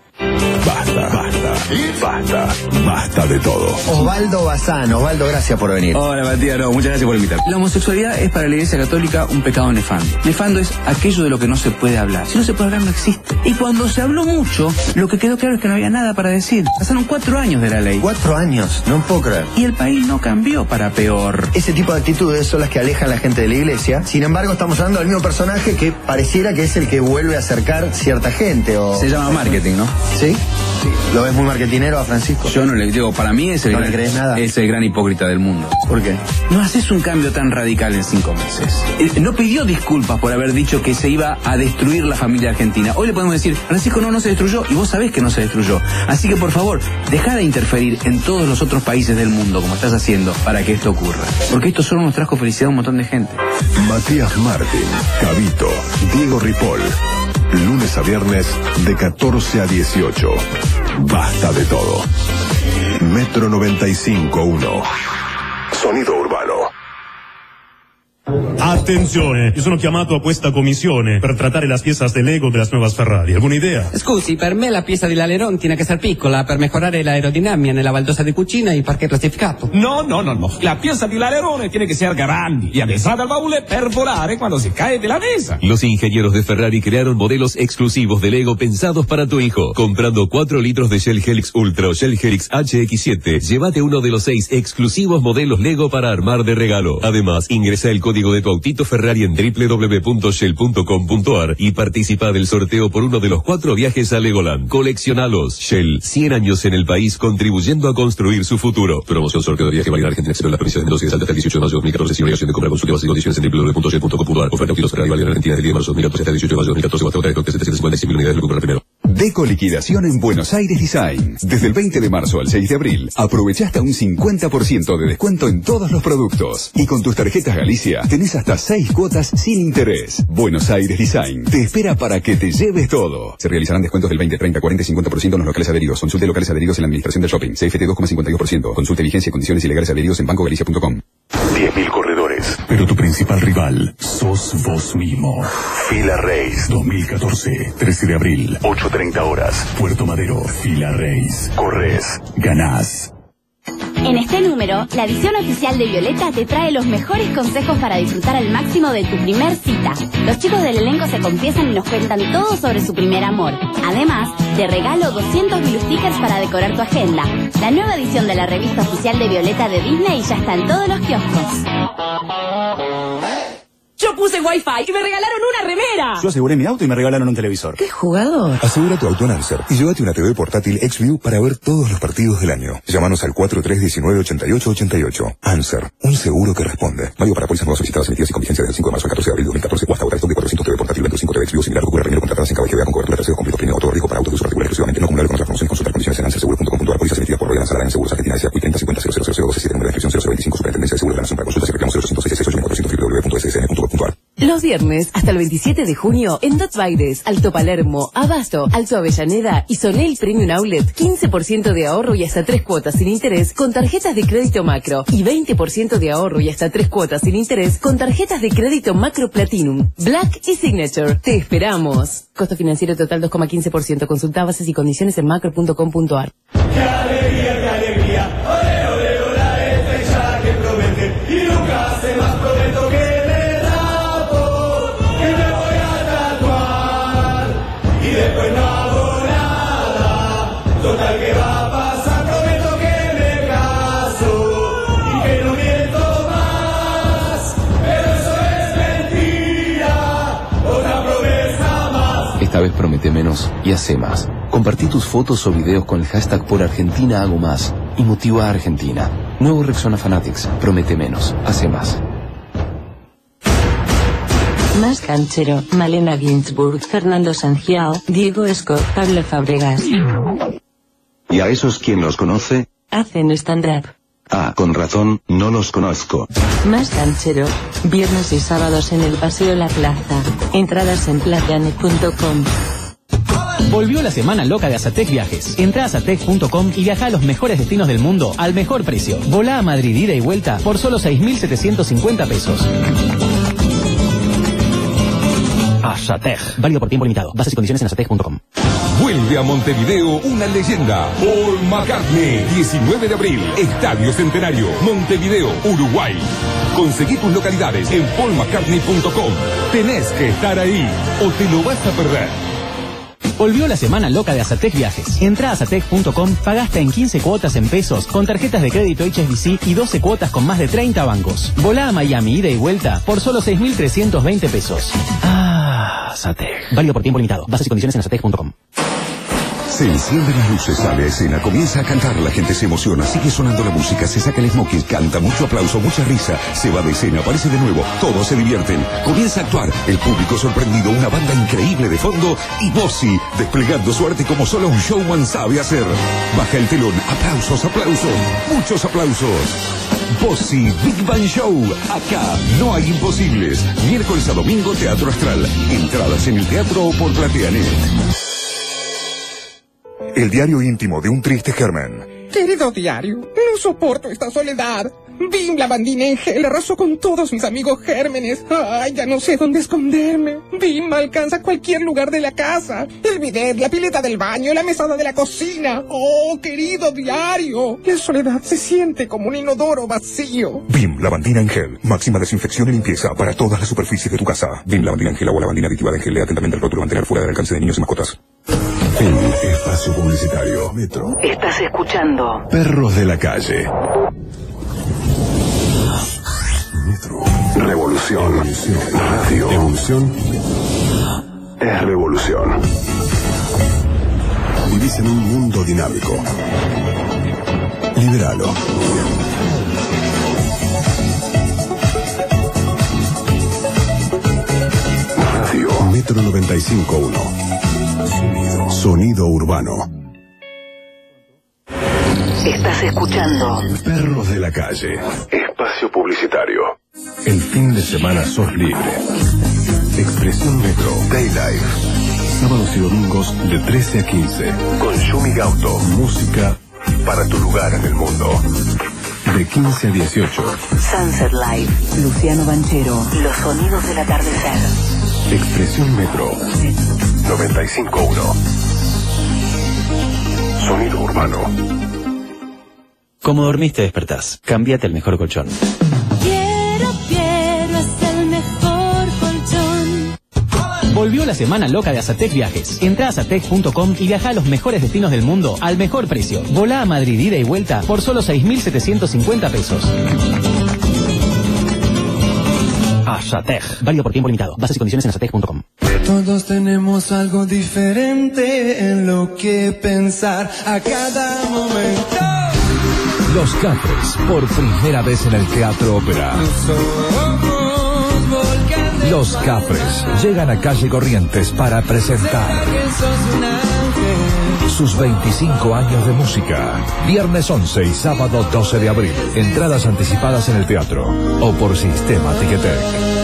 Basta de todo. Osvaldo Bazán. Osvaldo, gracias por venir. Hola, Matías, muchas gracias por invitar. La homosexualidad es para la Iglesia Católica un pecado nefando. Nefando es aquello de lo que no se puede hablar. Si no se puede hablar, no existe. Y cuando se habló mucho, lo que quedó claro es que no había nada para decir. Pasaron 4 años de la ley. 4 años, no puedo creer. Y el país no cambió para peor. Ese tipo de actitudes son las que alejan a la gente de la iglesia. Sin embargo, estamos hablando del mismo personaje que pareciera que es el que vuelve a acercar cierta gente. Se llama marketing, ¿no? ¿Sí? Sí. ¿Lo ves muy marketinero a Francisco? Yo no le digo, para mí es el ¿No gran, le crees nada? Es el gran hipócrita del mundo. ¿Por qué? No haces un cambio tan radical en 5 meses. No pidió disculpas por haber dicho que se iba a destruir la familia argentina. Hoy le podemos decir, Francisco, no se destruyó, y vos sabés que no se destruyó. Así que, por favor, dejá de interferir en todos los otros países del mundo, como estás haciendo, para que esto ocurra. Porque esto solo nos trajo felicidad a un montón de gente. Matías Martín, Cabito, Diego Ripoll. Lunes a viernes de 14 a 18. Basta de todo. Metro 95.1. Sonido urbano. Attenzione, io sono chiamato a questa commissione per trattare las piezas de Lego de las nuevas Ferrari. ¿Alguna idea? Scusi, per me la pieza dell'aileron tiene che essere piccola per mejorare l'aerodinamia nella baldosa di cucina y parquet classificato. No. La pieza del alerone tiene que ser grande y adhesada al baúl per volare cuando se cae de la mesa. Los ingenieros de Ferrari crearon modelos exclusivos de Lego pensados para tu hijo. Comprando 4 litros de Shell Helix Ultra o Shell Helix HX7, llévate uno de los 6 exclusivos modelos Lego para armar de regalo. Además, ingresa el código de tu autito Ferrari en www.shell.com.ar y participa del sorteo por uno de los 4 viajes a Legoland. Coleccionalos. Shell, 100 años en el país contribuyendo a construir su futuro. Promoción sorteo de viaje válida en Argentina, excepto en la provincia de Mendoza y de Salta hasta el 18 de mayo de 2014. Sin obligación de compra, consulta bases y condiciones en www.shell.com.ar. Oferta autitos Ferrari válida en Argentina del 10 de marzo de 2014 hasta el 18 de mayo de 2014. Guarda de 750 unidades de lucro primero. Deco liquidación en Buenos Aires Design. Desde el 20 de marzo al 6 de abril, aprovecha hasta un 50% de descuento en todos los productos. Y con tus tarjetas Galicia, tenés hasta 6 cuotas sin interés. Buenos Aires Design te espera para que te lleves todo. Se realizarán descuentos del 20, 30, 40 y 50% en los locales adheridos. Consulte locales adheridos en la administración del shopping. CFT 2,52%. Consulte vigencia y condiciones ilegales adheridos en bancogalicia.com. 10.000 corredores. Pero tu principal rival sos vos mismo. Fila Race 2014, 13 de abril, 8:30 horas. Puerto Madero, Fila Race. Corres. Ganás. En este número, la edición oficial de Violeta te trae los mejores consejos para disfrutar al máximo de tu primer cita. Los chicos del elenco se confiesan y nos cuentan todo sobre su primer amor. Además, te regalo 200 Blue Stickers para decorar tu agenda. La nueva edición de la revista oficial de Violeta de Disney ya está en todos los kioscos. Yo puse Wi-Fi y me regalaron una remera. Yo aseguré mi auto y me regalaron un televisor. ¿Qué jugador? Asegura tu auto en Anser y llévate una TV portátil XView para ver todos los partidos del año. Llámanos al 4319-8888. Anser, un seguro que responde. Válido para pólizas nuevas solicitadas emitidas y con vigencia del 5 de marzo al 14 de abril de 2014 o hasta ahora stock de 400 TV portátil 25 TV XView similar ocurre primero contratadas en KBGA con cobertura tercero completo premio auto riesgo para autos de uso particular exclusivamente no acumulable con otras promociones. Consultar condiciones en anserseguro.com.ar. Pólizas emitidas por Royal Anser en Seguros Argentina S.A. 3050-000-007 número de inscripción 0025 Superintendencia de Seguros de la Nación para consultas y reclamos 0800-668-1400 www.ssn.gov.ar. Los viernes hasta el 27 de junio en Dot Baires, Alto Palermo, Abasto, Alto Avellaneda y Soleil Premium Outlet, 15% de ahorro y hasta 3 cuotas sin interés con tarjetas de crédito Macro y 20% de ahorro y hasta 3 cuotas sin interés con tarjetas de crédito Macro Platinum, Black y Signature. Te esperamos. Costo financiero total 2,15%. Consulta bases y condiciones en macro.com.ar. ¡Qué alegría, qué alegría! ¡Ole, ole, ole, la estrella que promete! Y nunca hace más prometo que me rapo, que me voy a tatuar y después no hago nada. Total, ¿qué va a pasar? Prometo que me caso y que no miento más. Pero eso es mentira, otra promesa más. Esta vez promete menos y hace más. Compartí tus fotos o videos con el hashtag por Argentina hago más y motiva a Argentina. Nuevo Rexona Fanatics. Promete menos, hace más. Más Canchero, Malena Ginsburg, Fernando Sangiao, Diego Esco, Pablo Fábregas. ¿Y a esos quién los conoce? Hacen stand-up. Ah, con razón, no los conozco. Más Canchero, viernes y sábados en el Paseo La Plaza. Entradas en playanet.com. Volvió la semana loca de Azatec Viajes. Entra a azatec.com y viaja a los mejores destinos del mundo al mejor precio. Volá a Madrid ida y vuelta por solo 6.750 pesos. Azatec. Válido por tiempo limitado. Bases y condiciones en azatec.com. Vuelve a Montevideo una leyenda. Paul McCartney, 19 de abril, Estadio Centenario, Montevideo, Uruguay. Conseguí tus localidades en paulmccartney.com. Tenés que estar ahí o te lo vas a perder. Volvió la semana loca de Azatec Viajes. Entra a azatec.com, paga hasta en 15 cuotas en pesos con tarjetas de crédito HSBC y 12 cuotas con más de 30 bancos. Volá a Miami ida y vuelta por solo 6.320 pesos. Azatec. Válido por tiempo limitado. Bases y condiciones en azatec.com. Se encienden las luces, sale a escena, comienza a cantar, la gente se emociona, sigue sonando la música, se saca el smoking, canta, mucho aplauso, mucha risa, se va de escena, aparece de nuevo, todos se divierten, comienza a actuar, el público sorprendido, una banda increíble de fondo y Bossi desplegando su arte como solo un showman sabe hacer. Baja el telón, aplausos, aplausos, muchos aplausos. Bossi Big Bang Show, acá no hay imposibles. Miércoles a domingo, Teatro Astral, entradas en el teatro o por Plateanet. El diario íntimo de un triste Germán. Querido diario, no soporto esta soledad. Bim Lavandina en gel arrasó con todos mis amigos gérmenes. Ay, ya no sé dónde esconderme. Bim alcanza cualquier lugar de la casa. El bidet, la pileta del baño, la mesada de la cocina. Oh, querido diario, la soledad se siente como un inodoro vacío. BIM Lavandina en gel. Máxima desinfección y limpieza para todas las superficies de tu casa. BIM Lavandina en gel, agua lavandina aditiva de gel. Lea atentamente el rótulo, mantener fuera del alcance de niños y mascotas. Fin. Espacio publicitario. Metro. Estás escuchando Perros de la calle. Metro. Revolución. Radio. Evolución. Es revolución. Vivís en un mundo dinámico. Liberalo. Radio. Metro 95.1. Sonido urbano. Estás escuchando Perros de la calle. Espacio publicitario. El fin de semana sos libre. Expresión Metro. Daylife. Sábados y domingos de 13 a 15. Con Yumi Gauto. Música para tu lugar en el mundo. De 15 a 18. Sunset Live, Luciano Banchero, los sonidos del atardecer. Expresión Metro 95.1. Sonido urbano. Como dormiste, despertás. Cámbiate el mejor colchón. Quiero, es el mejor colchón. Volvió la semana loca de Azatec Viajes. Entra a azatec.com y viaja a los mejores destinos del mundo al mejor precio. Volá a Madrid ida y vuelta por solo 6.750 pesos. Azatec. Válido por tiempo limitado. Bases y condiciones en azatec.com. Todos tenemos algo diferente en lo que pensar a cada momento. Los Cafres, por primera vez en el Teatro Ópera. Los Cafres llegan a Calle Corrientes para presentar sus 25 años de música. Viernes 11 y sábado 12 de abril. Entradas anticipadas en el teatro o por sistema Ticketek.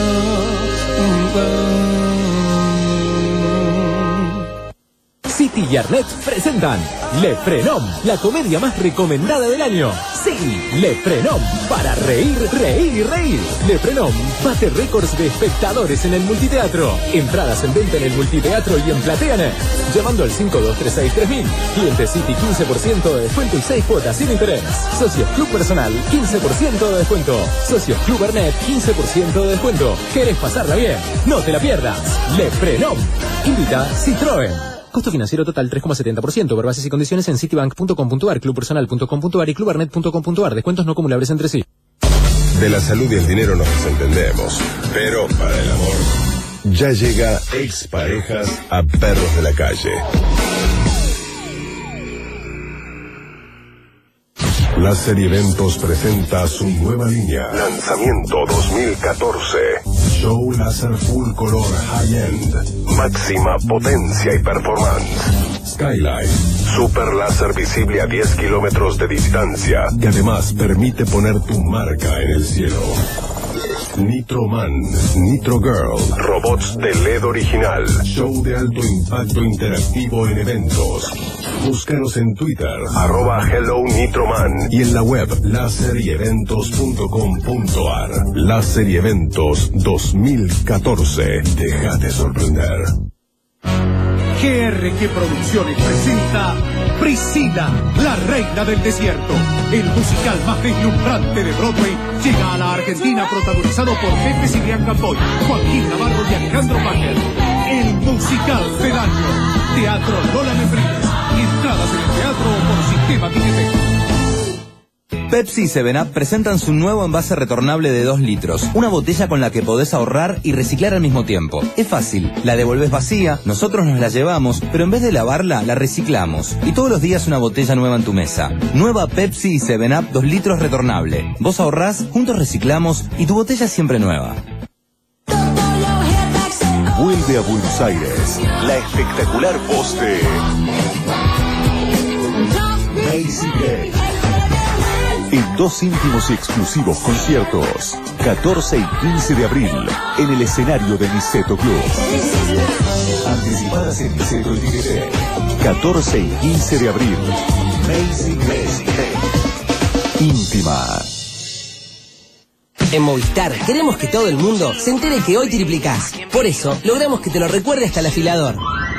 City y Arnett presentan Le Frenom, la comedia más recomendada del año. Sí, Le Frenom, para reír, reír y reír. Le Frenom bate récords de espectadores en el multiteatro. Entradas en venta en el multiteatro y en PlateaNet. Llamando al 52363000. Cliente City 15% de descuento y 6 cuotas sin interés. Socios Club Personal 15% de descuento. Socios Club Arnett 15% de descuento. ¿Querés pasarla bien? No te la pierdas. Le Frenom. Invita Citroën. Costo financiero total 3,70%. Ver bases y condiciones en citibank.com.ar, clubpersonal.com.ar y clubarnet.com.ar. Descuentos no acumulables entre sí. De la salud y el dinero nos desentendemos, pero para el amor ya llega Exparejas a Perros de la Calle. Láser Eventos presenta su nueva línea. Lanzamiento 2014. Show láser full color high-end. Máxima potencia y performance. Skyline. Super láser visible a 10 kilómetros de distancia, que además permite poner tu marca en el cielo. Nitro Man, Nitro Girl, robots de LED original, show de alto impacto interactivo en eventos. Búscanos en Twitter, @HelloNitroman y en la web laseryeventos.com.ar. Láser y Eventos 2014. Déjate sorprender. GRG Producciones presenta Priscila, la reina del desierto. El musical más deslumbrante de Broadway llega a la Argentina protagonizado por Pepe Cibrián Campoy, Joaquín Navarro y Alejandro Bacher. El musical del año. Teatro Lola Membrives. Entradas en el teatro por sistema Ticketek. Pepsi y 7up presentan su nuevo envase retornable de 2 litros. Una botella con la que podés ahorrar y reciclar al mismo tiempo. Es fácil, la devolvés vacía, nosotros nos la llevamos, pero en vez de lavarla, la reciclamos. Y todos los días una botella nueva en tu mesa. Nueva Pepsi y 7up 2 litros retornable. Vos ahorrás, juntos reciclamos y tu botella siempre nueva. Vuelve a Buenos Aires la espectacular voz de Macy Gray. En 2 íntimos y exclusivos conciertos, 14 y 15 de abril, en el escenario de Niceto Club. Anticipadas en Niceto y Ticketek. 14 y 15 de abril. Macy Gray. Íntima. En Movistar queremos que todo el mundo se entere que hoy triplicás. Por eso, logramos que te lo recuerde hasta el afilador.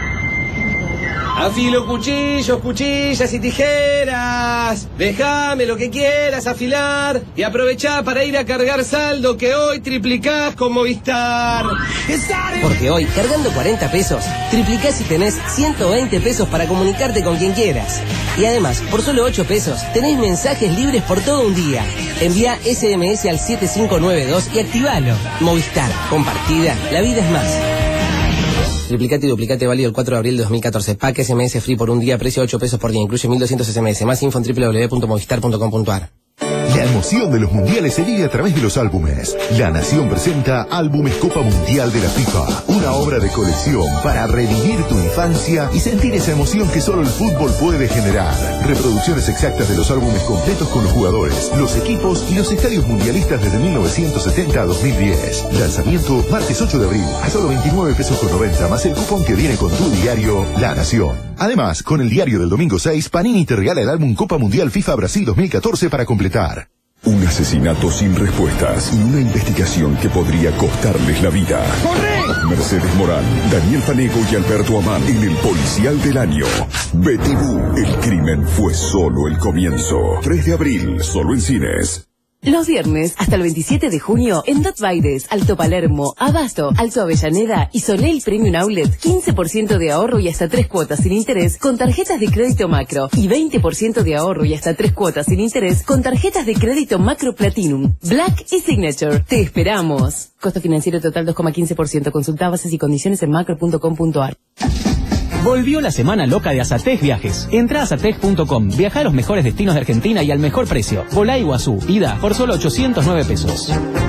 Afilo cuchillos, cuchillas y tijeras. Déjame lo que quieras afilar y aprovechá para ir a cargar saldo que hoy triplicás con Movistar. Porque hoy, cargando 40 pesos, triplicás y tenés 120 pesos para comunicarte con quien quieras. Y además, por solo 8 pesos, tenés mensajes libres por todo un día. Envía SMS al 7592 y activalo. Movistar, compartida, la vida es más. Triplicate y duplicate válido el 4 de abril de 2014. Pack SMS free por un día, precio 8 pesos por día. Incluye 1200 SMS. Más info en www.movistar.com.ar. La emoción de los mundiales se vive a través de los álbumes. La Nación presenta Álbumes Copa Mundial de la FIFA. Una obra de colección para revivir tu infancia y sentir esa emoción que solo el fútbol puede generar. Reproducciones exactas de los álbumes completos con los jugadores, los equipos y los estadios mundialistas desde 1970 a 2010. Lanzamiento martes 8 de abril a solo 29 pesos con 90 más el cupón que viene con tu diario La Nación. Además, con el diario del domingo 6, Panini te regala el álbum Copa Mundial FIFA Brasil 2014 para completar. Un asesinato sin respuestas y una investigación que podría costarles la vida. ¡Corre! Mercedes Morán, Daniel Fanego y Alberto Amán en El Policial del Año. Betty Boo, el crimen fue solo el comienzo. 3 de abril, solo en cines. Los viernes, hasta el 27 de junio, en Dot Baides, Alto Palermo, Abasto, Alto Avellaneda y Soleil Premium Outlet, 15% de ahorro y hasta 3 cuotas sin interés con tarjetas de crédito Macro y 20% de ahorro y hasta 3 cuotas sin interés con tarjetas de crédito Macro Platinum, Black y Signature. Te esperamos. Costo financiero total 2,15%. Consulta bases y condiciones en macro.com.ar. Volvió la semana loca de Azatec Viajes. Entra a azatec.com, viaja a los mejores destinos de Argentina y al mejor precio. Volá a Iguazú, ida por solo 809 pesos.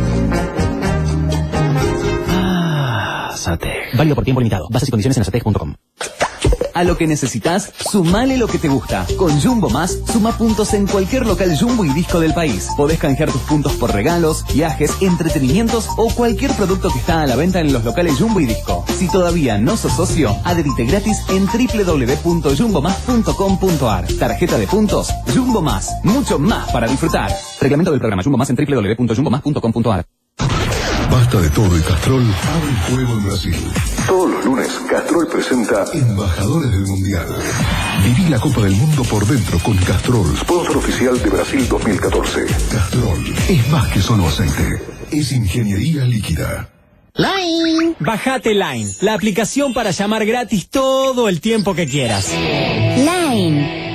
Azatec. Válido por tiempo limitado. Bases y condiciones en azatec.com. A lo que necesitas, sumale lo que te gusta. Con Jumbo Más, suma puntos en cualquier local Jumbo y Disco del país. Podés canjear tus puntos por regalos, viajes, entretenimientos o cualquier producto que está a la venta en los locales Jumbo y Disco. Si todavía no sos socio, adherite gratis en www.jumbomás.com.ar. Tarjeta de puntos, Jumbo Más. Mucho más para disfrutar. Reglamento del programa Jumbo Más en www.jumbomás.com.ar. Basta de todo y Castrol abre juego en Brasil. Todos los lunes, Castrol presenta Embajadores del Mundial. Viví la Copa del Mundo por dentro con Castrol, sponsor oficial de Brasil 2014. Castrol es más que solo aceite, es ingeniería líquida. Line. Bajate Line, la aplicación para llamar gratis todo el tiempo que quieras. Line.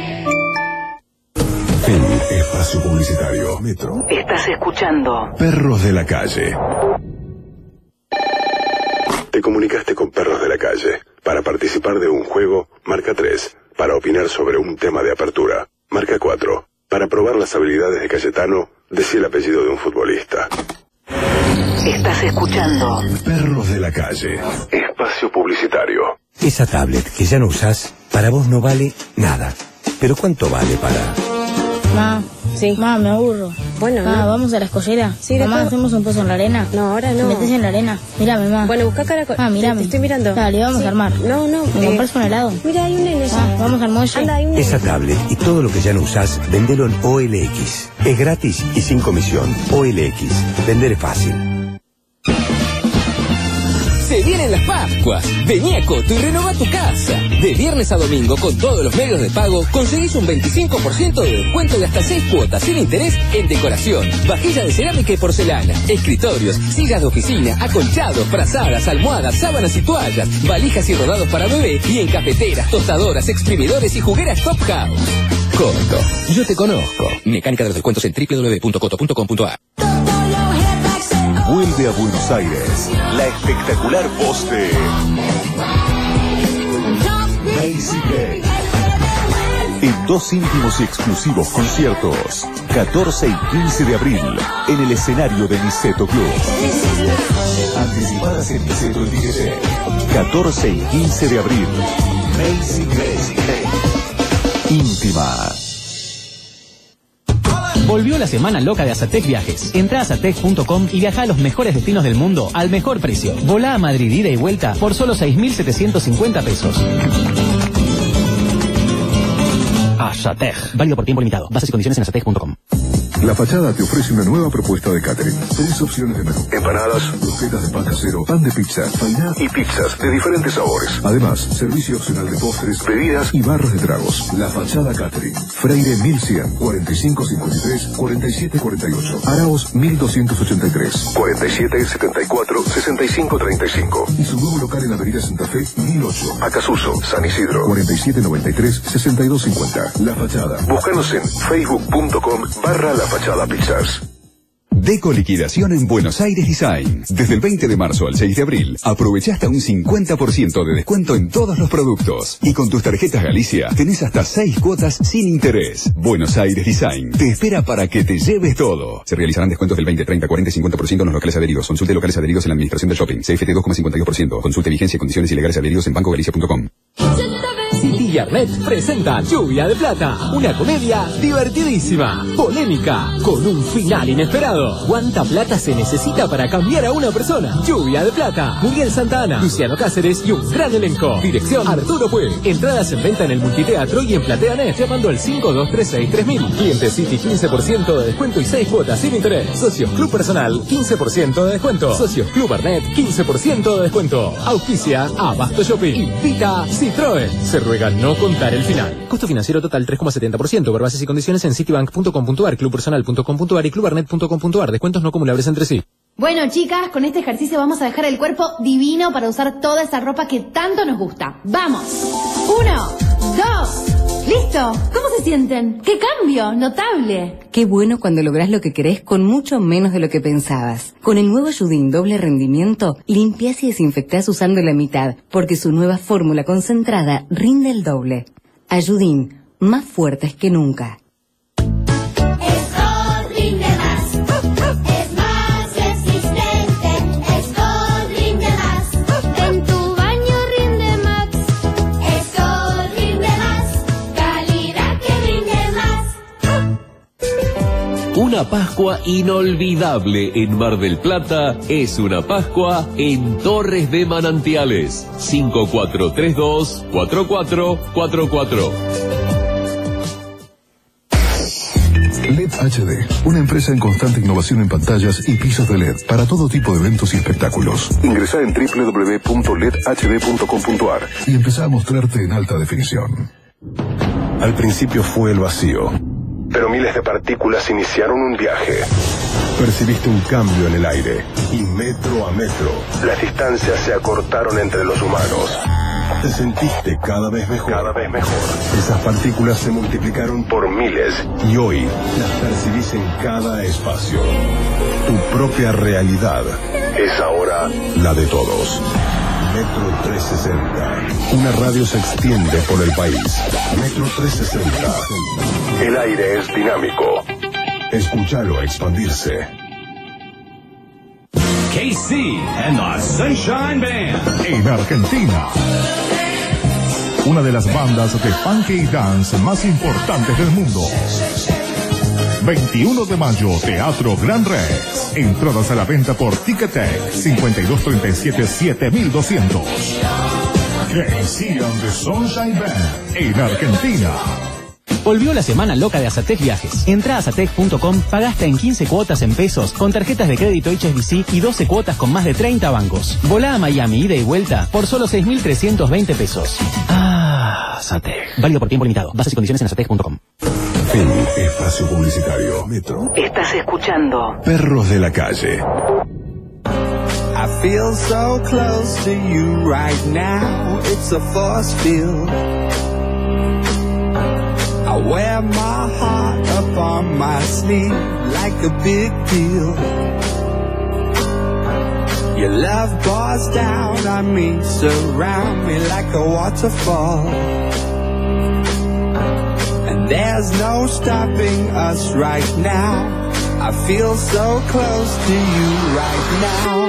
Fin. Espacio publicitario. Metro. Estás escuchando Perros de la Calle. Te comunicaste con Perros de la Calle. Para participar de un juego, marca 3. Para opinar sobre un tema de apertura, marca 4. Para probar las habilidades de Cayetano, decí el apellido de un futbolista. Estás escuchando Perros de la Calle. Espacio publicitario. Esa tablet que ya no usás, para vos no vale nada. ¿Pero cuánto vale para...? Ma, sí. Ma, me aburro. Bueno, ma, ¿vamos a la escollera? Sí, mamá, ¿hacemos un pozo en la arena? No, ahora no. ¿Te metes en la arena? Mírame, ma. Bueno, busca caracol. Ma, mírame. Te estoy mirando. Dale, vamos a armar. No. ¿Me compras un helado? Mira, hay un nene allá. Vamos al muelle. Anda, hay un nene. Esa tablet y todo lo que ya no usás, vendelo en OLX. Es gratis y sin comisión. OLX. Vender es fácil. Se vienen las Pascuas. Vení a Coto y renová tu casa. De viernes a domingo, con todos los medios de pago, conseguís un 25% de descuento de hasta 6 cuotas sin interés en decoración, vajilla de cerámica y porcelana, escritorios, sillas de oficina, acolchados, frazadas, almohadas, sábanas y toallas, valijas y rodados para bebé, y en cafeteras, tostadoras, exprimidores y jugueras Top House. Coto, yo te conozco. Mecánica de los descuentos en www.coto.com.ar. Vuelve a Buenos Aires la espectacular voz de Macy Gray. En 2 íntimos y exclusivos conciertos, 14 y 15 de abril, en el escenario de Niceto Club. Anticipadas en Niceto el DJ. 14 y 15 de abril, Macy Gray. Íntima. Volvió la semana loca de Azatec Viajes. Entra a azatec.com y viaja a los mejores destinos del mundo al mejor precio. Volá a Madrid ida y vuelta por solo 6.750 pesos. Azatec. Válido por tiempo limitado. Bases y condiciones en azatec.com. La Fachada te ofrece una nueva propuesta de catering. 3 opciones de menú: empanadas, croquetas de pan casero, pan de pizza, fainá y pizzas de diferentes sabores. Además, servicio opcional de postres, bebidas y barras de tragos. La Fachada Catering. Freire 1100, 4553, 4748. Araos 1283, 4774, 6535. Y su nuevo local en Avenida Santa Fe 1008. Acasuso, San Isidro, 4793, 6250. La Fachada. Búscanos en facebook.com/La Fachada Pizzas. Deco liquidación en Buenos Aires Design. Desde el 20 de marzo al 6 de abril, aprovecha hasta un 50% de descuento en todos los productos. Y con tus tarjetas Galicia, tenés hasta 6 cuotas sin interés. Buenos Aires Design te espera para que te lleves todo. Se realizarán descuentos del 20, 30, 40 y 50% en los locales adheridos. Consulte locales adheridos en la administración del shopping. CFT 2,52%. Consulte vigencia y condiciones ilegales adheridos en bancogalicia.com. City Yarnet presenta Lluvia de Plata, una comedia divertidísima, polémica, con un final inesperado. ¿Cuánta plata se necesita para cambiar a una persona? Lluvia de Plata, Muriel Santana, Luciano Cáceres y un gran elenco. Dirección Arturo Puig. Entradas en venta en el Multiteatro y en PlateaNet llamando al 5236-3000. Cliente City 15% de descuento y 6 cuotas sin interés. Socios Club Personal 15% de descuento. Socios Club Arnet 15% de descuento. Auspicia Abasto Shopping. Invita Citroën. Se ruegan no contar el final. Costo financiero total 3,70%. Ver bases y condiciones en citibank.com.ar, clubpersonal.com.ar y clubarnet.com.ar. Descuentos no acumulables entre sí. Bueno, chicas, con este ejercicio vamos a dejar el cuerpo divino para usar toda esa ropa que tanto nos gusta. ¡Vamos! 1, 2, ¡listo! ¿Cómo se sienten? ¡Qué cambio! ¡Notable! Qué bueno cuando lográs lo que querés con mucho menos de lo que pensabas. Con el nuevo Ayudín doble rendimiento, limpiás y desinfectás usando la mitad, porque su nueva fórmula concentrada rinde el doble. Ayudín, más fuertes que nunca. Una Pascua inolvidable en Mar del Plata es una Pascua en Torres de Manantiales. 5432-4444. LED HD, una empresa en constante innovación en pantallas y pisos de LED para todo tipo de eventos y espectáculos. Ingresá en www.ledhd.com.ar y empezá a mostrarte en alta definición. Al principio fue el vacío, pero miles de partículas iniciaron un viaje. Percibiste un cambio en el aire y metro a metro las distancias se acortaron entre los humanos. Te sentiste cada vez mejor. Esas partículas se multiplicaron por miles y hoy las percibís en cada espacio. Tu propia realidad es ahora la de todos. Metro 360. Una radio se extiende por el país. Metro 360. El aire es dinámico. Escúchalo expandirse. KC and the Sunshine Band. En Argentina. Una de las bandas de funk y dance más importantes del mundo. 21 de mayo, Teatro Gran Rex. Entradas a la venta por Ticketek. 5237-7200. KC and the Sunshine Band. En Argentina. Volvió la semana loca de Azatec Viajes. Entrá a azatec.com, pagaste en 15 cuotas en pesos, con tarjetas de crédito HSBC y 12 cuotas con más de 30 bancos. Volá a Miami, ida y vuelta, por solo 6.320 pesos. Ah, Azatec. Válido por tiempo limitado. Bases y condiciones en azatec.com. Fin. Espacio publicitario. Metro. Estás escuchando Perros de la Calle. I feel so close to you right now. It's a force field. I wear my heart up on my sleeve like a big deal. Your love pours down on me, surround me like a waterfall. And there's no stopping us right now. I feel so close to you right now.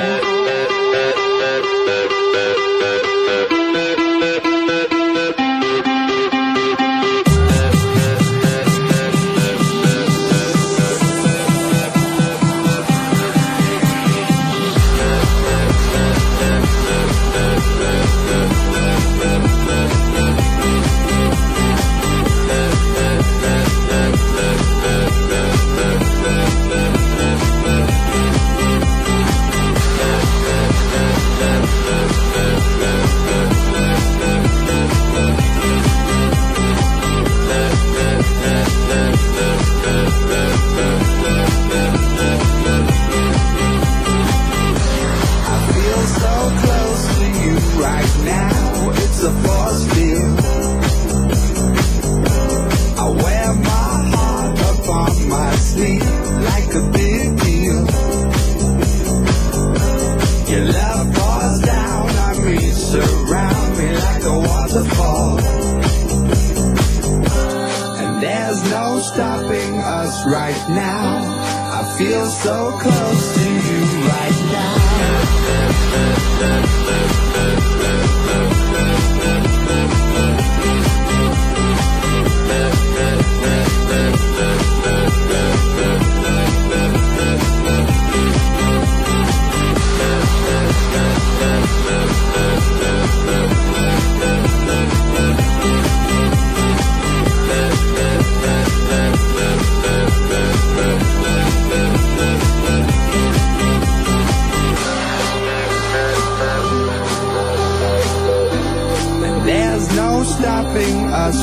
Right now, I feel so close to you right now.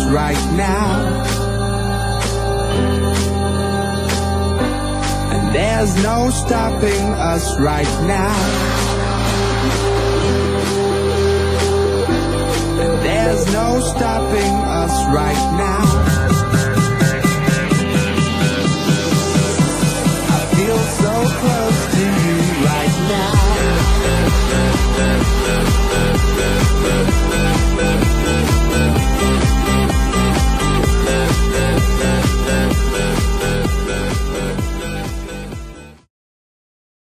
right now. And there's no stopping us right now. And there's no stopping us right now.